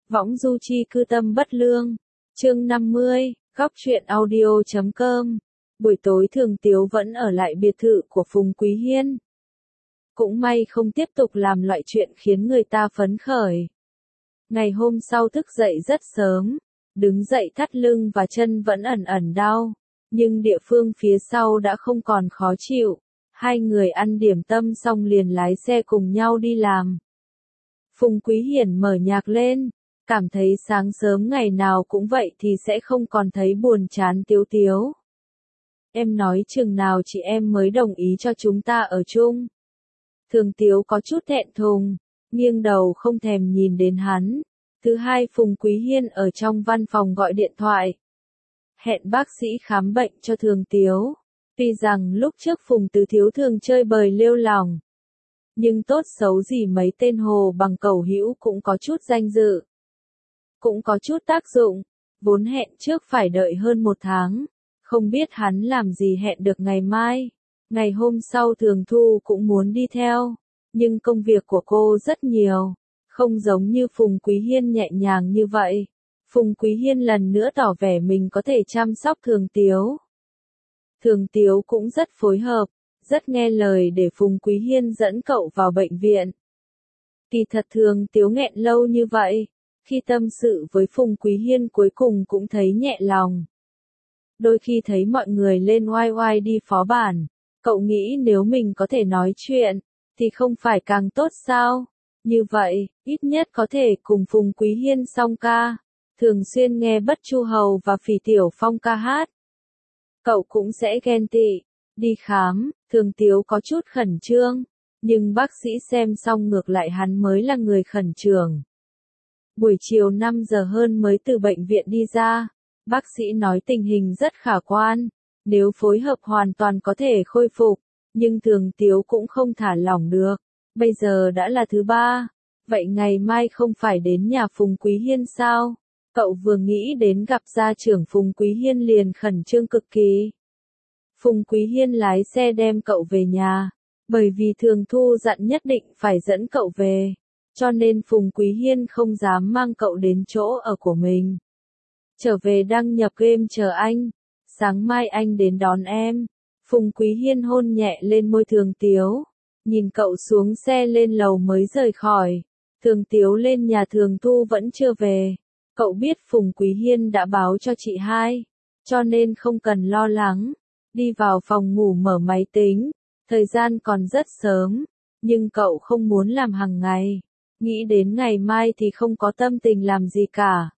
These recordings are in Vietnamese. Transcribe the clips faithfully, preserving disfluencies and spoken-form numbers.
Võng du chi cư tâm bất lương. Chương năm mươi, góc truyện audio chấm com. Buổi tối Thường Tiếu vẫn ở lại biệt thự của Phùng Quý Hiên. Cũng may không tiếp tục làm loại chuyện khiến người ta phấn khởi. Ngày hôm sau thức dậy rất sớm, đứng dậy thắt lưng và chân vẫn ẩn ẩn đau, nhưng địa phương phía sau đã không còn khó chịu. Hai người ăn điểm tâm xong liền lái xe cùng nhau đi làm. Phùng Quý Hiển mở nhạc lên, cảm thấy sáng sớm ngày nào cũng vậy thì sẽ không còn thấy buồn chán Tiếu Tiếu. Em nói chừng nào chị em mới đồng ý cho chúng ta ở chung. Thường Tiếu có chút thẹn thùng, nghiêng đầu không thèm nhìn đến hắn. Thứ hai Phùng Quý Hiên ở trong văn phòng gọi điện thoại. Hẹn bác sĩ khám bệnh cho Thường Tiếu. Tuy rằng lúc trước Phùng Tứ Thiếu thường chơi bời lêu lỏng, nhưng tốt xấu gì mấy tên hồ bằng cầu hữu cũng có chút danh dự, cũng có chút tác dụng. Vốn hẹn trước phải đợi hơn một tháng, không biết hắn làm gì hẹn được ngày mai. Ngày hôm sau Thường Thu cũng muốn đi theo, nhưng công việc của cô rất nhiều, không giống như Phùng Quý Hiên nhẹ nhàng như vậy. Phùng Quý Hiên lần nữa tỏ vẻ mình có thể chăm sóc Thường Tiếu. Thường Tiếu cũng rất phối hợp, rất nghe lời để Phùng Quý Hiên dẫn cậu vào bệnh viện. Kỳ thật Thường Tiếu nghẹn lâu như vậy, khi tâm sự với Phùng Quý Hiên cuối cùng cũng thấy nhẹ lòng. Đôi khi thấy mọi người lên oai oai đi phó bản, cậu nghĩ nếu mình có thể nói chuyện, thì không phải càng tốt sao? Như vậy, ít nhất có thể cùng Phùng Quý Hiên song ca, thường xuyên nghe Bất Chu Hầu và Phỉ Tiểu Phong ca hát. Cậu cũng sẽ ghen tị. Đi khám, Thường Tiếu có chút khẩn trương, nhưng bác sĩ xem xong ngược lại hắn mới là người khẩn trương. Buổi chiều năm giờ hơn mới từ bệnh viện đi ra, bác sĩ nói tình hình rất khả quan, nếu phối hợp hoàn toàn có thể khôi phục, nhưng Thường Tiếu cũng không thả lỏng được. Bây giờ đã là thứ ba, vậy ngày mai không phải đến nhà Phùng Quý Hiên sao? Cậu vừa nghĩ đến gặp gia trưởng Phùng Quý Hiên liền khẩn trương cực kỳ. Phùng Quý Hiên lái xe đem cậu về nhà, bởi vì Thường Thu dặn nhất định phải dẫn cậu về, cho nên Phùng Quý Hiên không dám mang cậu đến chỗ ở của mình. Trở về đăng nhập game chờ anh, sáng mai anh đến đón em. Phùng Quý Hiên hôn nhẹ lên môi Thường Tiếu, nhìn cậu xuống xe lên lầu mới rời khỏi. Thường Tiếu lên nhà Thường Thu vẫn chưa về. Cậu biết Phùng Quý Hiên đã báo cho chị hai, cho nên không cần lo lắng. Đi vào phòng ngủ mở máy tính, thời gian còn rất sớm, nhưng cậu không muốn làm hàng ngày. Nghĩ đến ngày mai thì không có tâm tình làm gì cả.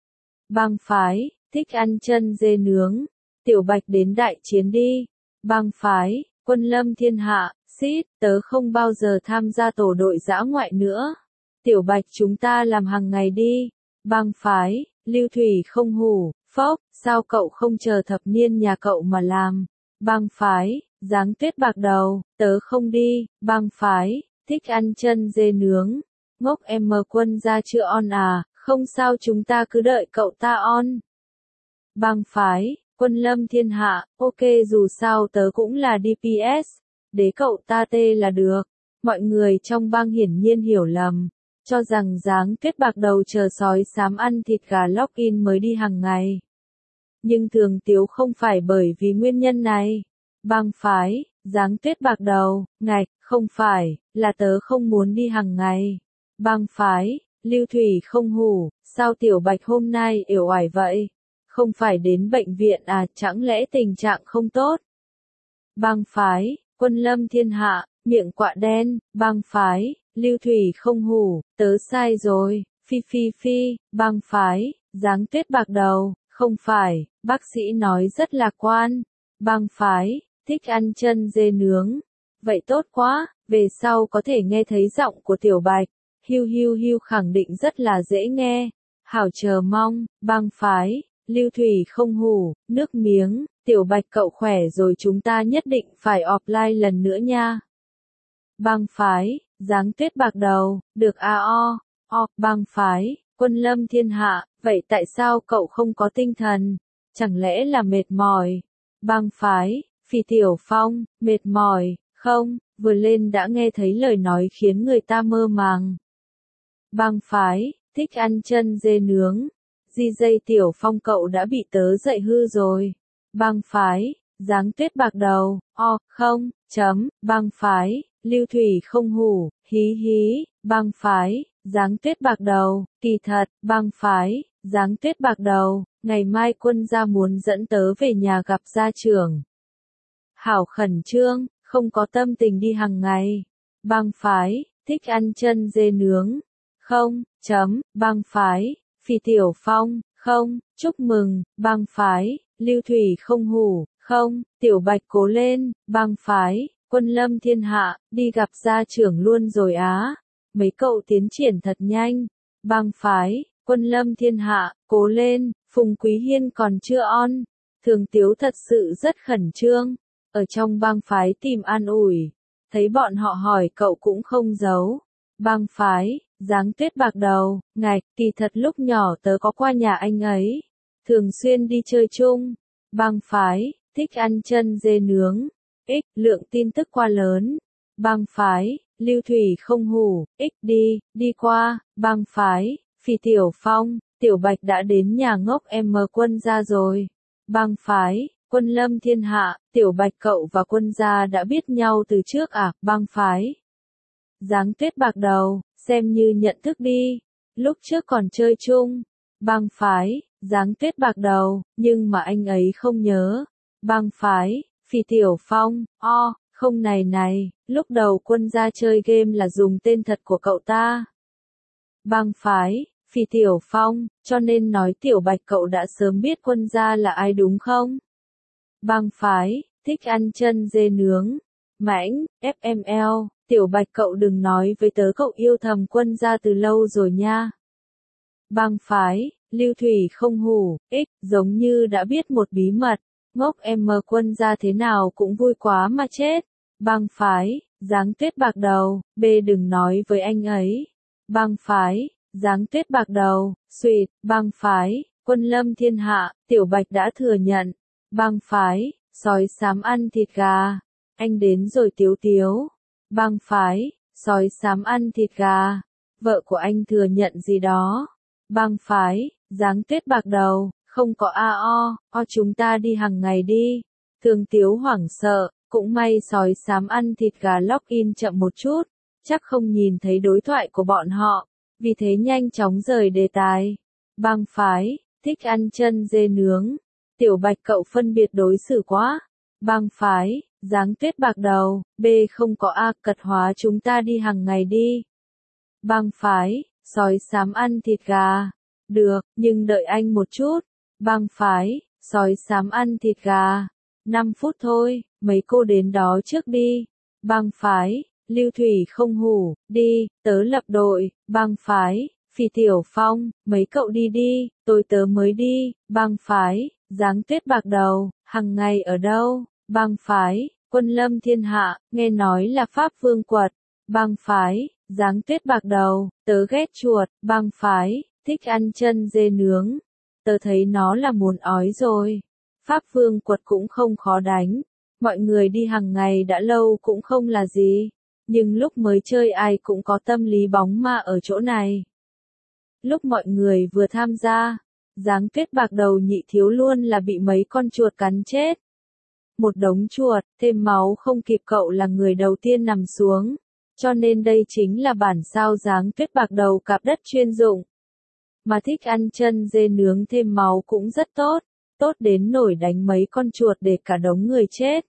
Bang phái, thích ăn chân dê nướng. Tiểu Bạch đến đại chiến đi. Bang phái, quân lâm thiên hạ, xít, tớ không bao giờ tham gia tổ đội dã ngoại nữa. Tiểu Bạch chúng ta làm hàng ngày đi. Bang phái, Lưu Thủy không hủ, phốc, sao cậu không chờ thập niên nhà cậu mà làm? Bang phái, Giáng Tuyết bạc đầu, tớ không đi. Bang phái, thích ăn chân dê nướng. Ngốc em mờ quân ra chưa on à, không sao chúng ta cứ đợi cậu ta on. Bang phái, quân lâm thiên hạ, ok dù sao tớ cũng là đê pê ét, để cậu ta tê là được. Mọi người trong bang hiển nhiên hiểu lầm, cho rằng Giáng Tuyết bạc đầu chờ sói xám ăn thịt gà login mới đi hàng ngày. Nhưng Thường Tiếu không phải bởi vì nguyên nhân này. Bang phái, Giáng Tuyết bạc đầu, ngạch, không phải, là tớ không muốn đi hàng ngày. Bang phái, Lưu Thủy không hủ, sao Tiểu Bạch hôm nay uể oải vậy? Không phải đến bệnh viện à, chẳng lẽ tình trạng không tốt? Bang phái, quân lâm thiên hạ, miệng quạ đen. Bang phái, Lưu Thủy không hủ, tớ sai rồi, phi phi phi. Bang phái, Giáng Tuyết bạc đầu, không phải, bác sĩ nói rất lạc quan. Bang phái, thích ăn chân dê nướng. Vậy tốt quá, về sau có thể nghe thấy giọng của Tiểu Bạch. Hiu hiu hiu khẳng định rất là dễ nghe. Hảo chờ mong. Bang phái, Lưu Thủy không hủ, nước miếng. Tiểu Bạch cậu khỏe rồi chúng ta nhất định phải offline lần nữa nha. Bang phái, Giáng Tuyết bạc đầu, được a o, o. Bang phái, quân lâm thiên hạ, vậy tại sao cậu không có tinh thần? Chẳng lẽ là mệt mỏi? Bang phái, Phỉ Tiểu Phong, mệt mỏi, không, vừa lên đã nghe thấy lời nói khiến người ta mơ màng. Bang phái, thích ăn chân dê nướng. Di dây Tiểu Phong cậu đã bị tớ dạy hư rồi. Bang phái, Giáng Tuyết bạc đầu, o, không, chấm, bang phái, Lưu Thủy không hủ, hí hí, bang phái, Giáng Tuyết bạc đầu, kỳ thật, bang phái, Giáng Tuyết bạc đầu, ngày mai quân gia muốn dẫn tớ về nhà gặp gia trưởng. Hảo khẩn trương, không có tâm tình đi hàng ngày. Bang phái, thích ăn chân dê nướng. Không, chấm, bang phái, Phỉ Tiểu Phong, không, chúc mừng, bang phái, Lưu Thủy không hủ, không, Tiểu Bạch cố lên, bang phái, Quân Lâm thiên hạ, đi gặp gia trưởng luôn rồi á. Mấy cậu tiến triển thật nhanh. Bang phái, Quân Lâm thiên hạ, cố lên, Phùng Quý Hiên còn chưa on. Thường Tiếu thật sự rất khẩn trương, ở trong bang phái tìm an ủi. Thấy bọn họ hỏi cậu cũng không giấu. Bang phái, Giáng Tuyết bạc đầu, ngạch, kỳ thật lúc nhỏ tớ có qua nhà anh ấy. Thường xuyên đi chơi chung. Bang phái, thích ăn chân dê nướng. X, lượng tin tức quá lớn. Bang phái, Lưu Thủy không hủ, X đi, đi qua. Bang phái, Phỉ Tiểu Phong, Tiểu Bạch đã đến nhà ngốc em Quân gia rồi. Bang phái, Quân Lâm thiên hạ, Tiểu Bạch cậu và Quân gia đã biết nhau từ trước à. Bang phái, Giáng Tuyết bạc đầu, xem như nhận thức đi. Lúc trước còn chơi chung. Bang phái, Giáng Tuyết bạc đầu, nhưng mà anh ấy không nhớ. Bang phái, Phỉ Tiểu Phong, o, không này này, lúc đầu Quân gia chơi game là dùng tên thật của cậu ta. Bang phái, Phỉ Tiểu Phong, cho nên nói Tiểu Bạch cậu đã sớm biết Quân gia là ai đúng không? Bang phái, thích ăn chân dê nướng. Mãnh, ép em lờ, Tiểu Bạch cậu đừng nói với tớ cậu yêu thầm Quân gia từ lâu rồi nha. Bang phái, Lưu Thủy không hủ, x, giống như đã biết một bí mật. Ngốc em Quân gia thế nào cũng vui quá mà chết. Bang phái, Giáng Tuyết bạc đầu, b đừng nói với anh ấy. Bang phái, Giáng Tuyết bạc đầu, xuyệt, bang phái, Quân Lâm thiên hạ, Tiểu Bạch đã thừa nhận. Bang phái, sói xám ăn thịt gà. Anh đến rồi Tiếu Tiếu. Bang phái, sói xám ăn thịt gà. Vợ của anh thừa nhận gì đó. Bang phái, Giáng Tuyết bạc đầu, không có a o, o chúng ta đi hàng ngày đi. Thường Tiếu hoảng sợ, cũng may sói xám ăn thịt gà login chậm một chút, chắc không nhìn thấy đối thoại của bọn họ, vì thế nhanh chóng rời đề tài. Bang phái, thích ăn chân dê nướng. Tiểu Bạch cậu phân biệt đối xử quá. Bang phái, Giáng Tuyết bạc đầu, b không có a, cật hóa chúng ta đi hàng ngày đi. Bang phái, sói xám ăn thịt gà. Được, nhưng đợi anh một chút. Bang phái, sói xám ăn thịt gà. năm phút thôi, mấy cô đến đó trước đi. Bang phái, Lưu Thủy không hủ, đi, tớ lập đội. Bang phái, Phỉ Tiểu Phong, mấy cậu đi đi, tôi tớ mới đi. Bang phái, Giáng Tuyết bạc đầu, hằng ngày ở đâu? Bang phái, Quân Lâm thiên hạ, nghe nói là Pháp Vương quật. Bang phái, Giáng Tuyết bạc đầu, tớ ghét chuột. Bang phái, thích ăn chân dê nướng. Tớ thấy nó là muốn ói rồi. Pháp Vương quật cũng không khó đánh. Mọi người đi hàng ngày đã lâu cũng không là gì. Nhưng lúc mới chơi ai cũng có tâm lý bóng ma ở chỗ này. Lúc mọi người vừa tham gia, Giáng Tuyết bạc đầu nhị thiếu luôn là bị mấy con chuột cắn chết. Một đống chuột, thêm máu không kịp cậu là người đầu tiên nằm xuống. Cho nên đây chính là bản sao Giáng Tuyết bạc đầu cạp đất chuyên dụng. Mà thích ăn chân dê nướng thêm máu cũng rất tốt, tốt đến nổi đánh mấy con chuột để cả đống người chết.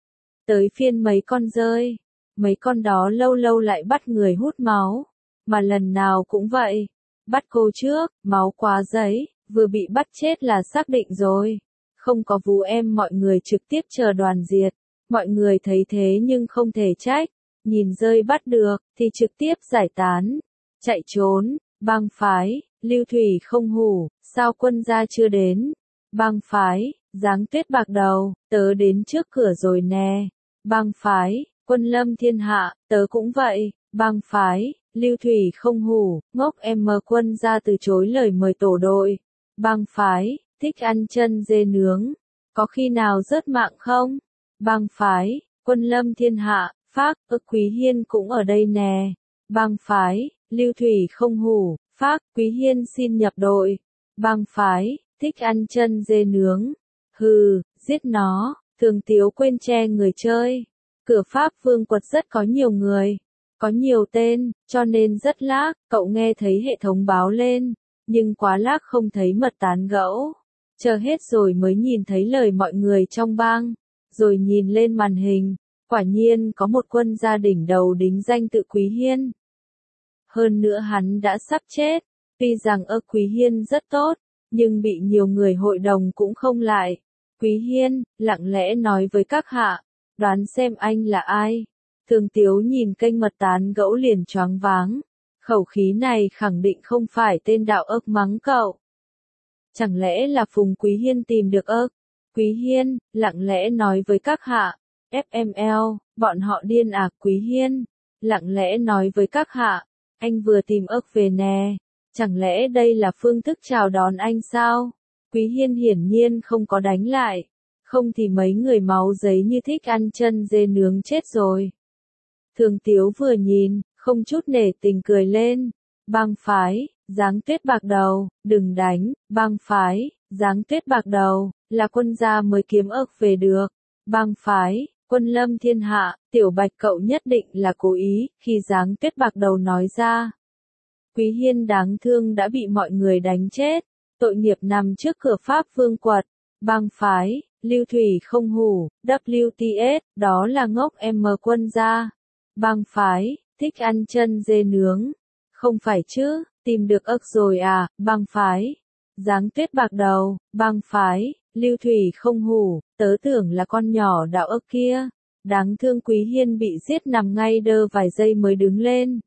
Tới phiên mấy con rơi, mấy con đó lâu lâu lại bắt người hút máu, mà lần nào cũng vậy. Bắt cô trước, máu quá giấy, vừa bị bắt chết là xác định rồi. Không có vú em mọi người trực tiếp chờ đoàn diệt. Mọi người thấy thế nhưng không thể trách. Nhìn rơi bắt được, thì trực tiếp giải tán. Chạy trốn, bang phái, Lưu Thủy không hủ, sao Quân gia chưa đến? Bang phái, Giáng Tuyết bạc đầu, tớ đến trước cửa rồi nè. Bang phái, Quân Lâm thiên hạ, tớ cũng vậy. Bang phái, Lưu Thủy không hủ, ngốc em Quân gia từ chối lời mời tổ đội. Bang phái, thích ăn chân dê nướng. Có khi nào rớt mạng không? Bang phái, Quân Lâm thiên hạ, Phác, ức Quý Hiên cũng ở đây nè. Bang phái, Lưu Thủy không hủ, Phác, Quý Hiên xin nhập đội. Bang phái, thích ăn chân dê nướng. Hừ, giết nó, Thường Tiếu quên che người chơi. Cửa Pháp Vương quật rất có nhiều người, có nhiều tên, cho nên rất lag, cậu nghe thấy hệ thống báo lên, nhưng quá lag không thấy mật tán gẫu. Chờ hết rồi mới nhìn thấy lời mọi người trong bang, rồi nhìn lên màn hình, quả nhiên có một quân gia đỉnh đầu đính danh tự Quý Hiên. Hơn nữa hắn đã sắp chết, tuy rằng ơ Quý Hiên rất tốt, nhưng bị nhiều người hội đồng cũng không lại. Quý Hiên, lặng lẽ nói với các hạ, đoán xem anh là ai. Thường Tiếu nhìn kênh mật tán gẫu liền choáng váng, khẩu khí này khẳng định không phải tên đạo ức mắng cậu. Chẳng lẽ là Phùng Quý Hiên tìm được ức? Quý Hiên, lặng lẽ nói với các hạ, ép em lờ, bọn họ điên à. Quý Hiên, lặng lẽ nói với các hạ, anh vừa tìm ức về nè, chẳng lẽ đây là phương thức chào đón anh sao? Quý Hiên hiển nhiên không có đánh lại, không thì mấy người máu giấy như thích ăn chân dê nướng chết rồi. Thường Tiếu vừa nhìn, không chút nể tình cười lên. Bang phái, Giáng Tuyết bạc đầu, đừng đánh. Bang phái, Giáng Tuyết bạc đầu, là quân gia mới kiếm ức về được. Bang phái, Quân Lâm thiên hạ, Tiểu Bạch cậu nhất định là cố ý, khi Giáng Tuyết bạc đầu nói ra. Quý Hiên đáng thương đã bị mọi người đánh chết, tội nghiệp nằm trước cửa Pháp Vương quật. Bang phái, Lưu Thủy không hủ, vê kép tê ét, đó là ngốc em quân gia. Bang phái, thích ăn chân dê nướng. Không phải chứ, tìm được ức rồi à. Bang phái, Giáng Tuyết bạc đầu. Bang phái, Lưu Thủy không hủ, tớ tưởng là con nhỏ đạo ức kia. Đáng thương Quý Hiên bị giết nằm ngay đơ vài giây mới đứng lên.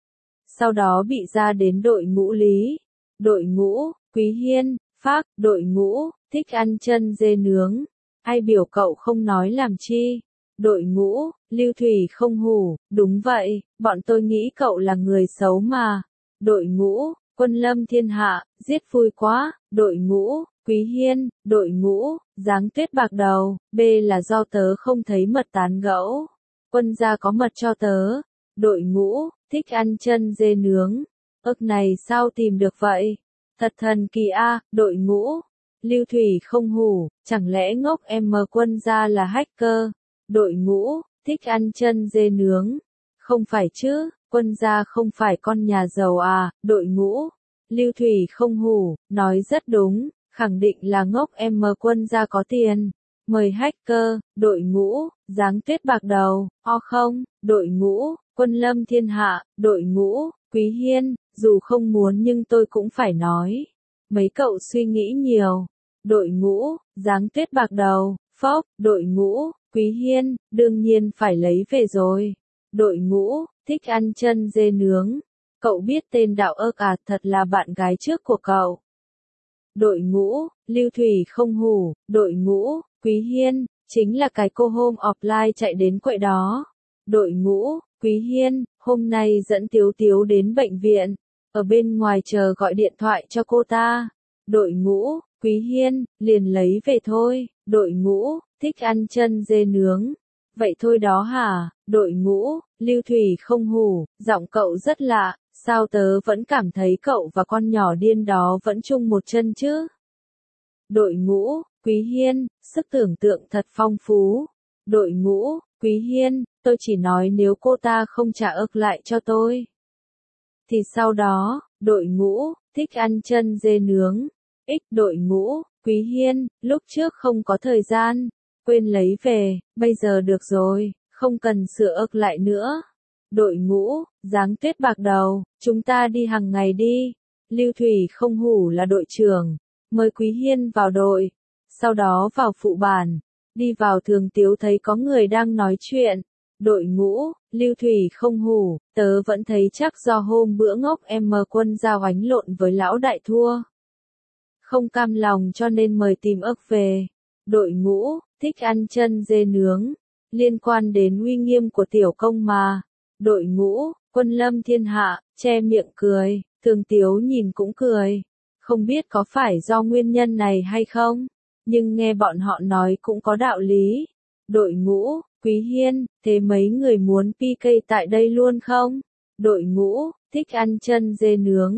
Sau đó bị ra đến đội ngũ lý. Đội ngũ, Quý Hiên, Phác, đội ngũ, thích ăn chân dê nướng. Ai biểu cậu không nói làm chi? Đội ngũ, Lưu Thủy không hủ, đúng vậy, bọn tôi nghĩ cậu là người xấu mà. Đội ngũ, Quân Lâm thiên hạ, giết vui quá. Đội ngũ, Quý Hiên, đội ngũ, Giáng Tuyết bạc đầu, B là do tớ không thấy mật tán gẫu. Quân gia có mật cho tớ. Đội ngũ, thích ăn chân dê nướng. Ức này sao tìm được vậy? Thật thần kỳ a. Đội ngũ, Lưu Thủy không hủ, chẳng lẽ ngốc em quân gia là hacker? Đội ngũ, thích ăn chân dê nướng. Không phải chứ, quân gia không phải con nhà giàu à. Đội ngũ, Lưu Thủy không hủ, nói rất đúng, khẳng định là ngốc em quân gia có tiền. Mời hacker. Đội ngũ, Giáng Tuyết bạc đầu, o không. Đội ngũ, Quân Lâm thiên hạ. Đội ngũ, Quý Hiên, dù không muốn nhưng tôi cũng phải nói. Mấy cậu suy nghĩ nhiều. Đội ngũ, Giáng Tuyết bạc đầu, phốc. Đội ngũ, Quý Hiên, đương nhiên phải lấy về rồi. Đội ngũ, thích ăn chân dê nướng. Cậu biết tên đạo ức à, thật là bạn gái trước của cậu. Đội ngũ, Lưu Thủy không hủ. Đội ngũ, Quý Hiên, chính là cái cô hôm offline chạy đến quậy đó. Đội ngũ, Quý Hiên, hôm nay dẫn Tiếu Tiếu đến bệnh viện, ở bên ngoài chờ gọi điện thoại cho cô ta. Đội ngũ, Quý Hiên, liền lấy về thôi. Đội ngũ, thích ăn chân dê nướng. Vậy thôi đó hả? Đội ngũ, Lưu Thủy không hủ, giọng cậu rất lạ, sao tớ vẫn cảm thấy cậu và con nhỏ điên đó vẫn chung một chân chứ? Đội ngũ, Quý Hiên, sức tưởng tượng thật phong phú. Đội ngũ, Quý Hiên, tôi chỉ nói nếu cô ta không trả ức lại cho tôi. Thì sau đó, đội ngũ, thích ăn chân dê nướng. X đội ngũ, Quý Hiên, lúc trước không có thời gian, quên lấy về, bây giờ được rồi, không cần sửa ức lại nữa. Đội ngũ, Giáng Tuyết bạc đầu, chúng ta đi hàng ngày đi. Lưu Thủy không hủ là đội trưởng, mời Quý Hiên vào đội, sau đó vào phụ bản. Đi vào Thường Tiếu thấy có người đang nói chuyện. Đội ngũ, Lưu Thủy không hủ, tớ vẫn thấy chắc do hôm bữa ngốc em quân gia oánh lộn với lão đại thua. Không cam lòng cho nên mời tìm ức về. Đội ngũ, thích ăn chân dê nướng. Liên quan đến uy nghiêm của tiểu công mà. Đội ngũ, Quân Lâm thiên hạ, che miệng cười. Thường Tiếu nhìn cũng cười. Không biết có phải do nguyên nhân này hay không? Nhưng nghe bọn họ nói cũng có đạo lý. Đội ngũ, Quý Hiên, thế mấy người muốn pê ca tại đây luôn không? Đội ngũ, thích ăn chân dê nướng.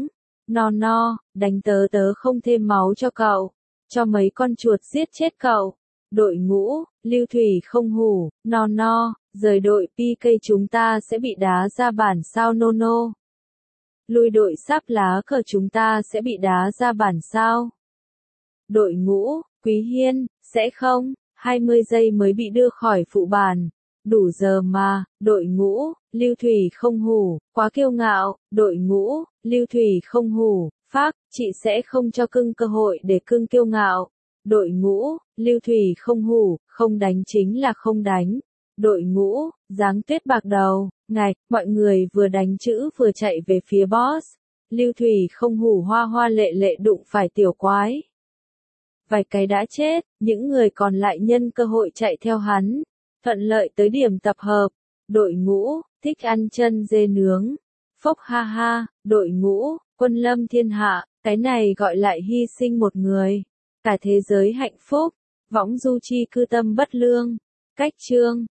No no, đánh tớ tớ không thêm máu cho cậu. Cho mấy con chuột giết chết cậu. Đội ngũ, Lưu Thủy không hủ, no no, rời đội pê ca chúng ta sẽ bị đá ra bản sao no no. Lui đội sáp lá cờ chúng ta sẽ bị đá ra bản sao. Đội ngũ, Quý Hiên, sẽ không, hai mươi giây mới bị đưa khỏi phụ bàn. Đủ giờ mà, đội ngũ, Lưu Thủy không hủ, quá kiêu ngạo, đội ngũ, Lưu Thủy không hủ, phác, chị sẽ không cho cưng cơ hội để cưng kiêu ngạo. Đội ngũ, Lưu Thủy không hủ, không đánh chính là không đánh. Đội ngũ, Giáng Tuyết bạc đầu, ngạch, mọi người vừa đánh chữ vừa chạy về phía boss. Lưu Thủy không hủ hoa hoa lệ lệ đụng phải tiểu quái. Vài cái đã chết, những người còn lại nhân cơ hội chạy theo hắn. Thuận lợi tới điểm tập hợp. Đội ngũ, thích ăn chân dê nướng. Phốc ha ha, đội ngũ, quân lâm thiên hạ, cái này gọi lại hy sinh một người. Cả thế giới hạnh phúc, võng du chi cư tâm bất lương. Cách chương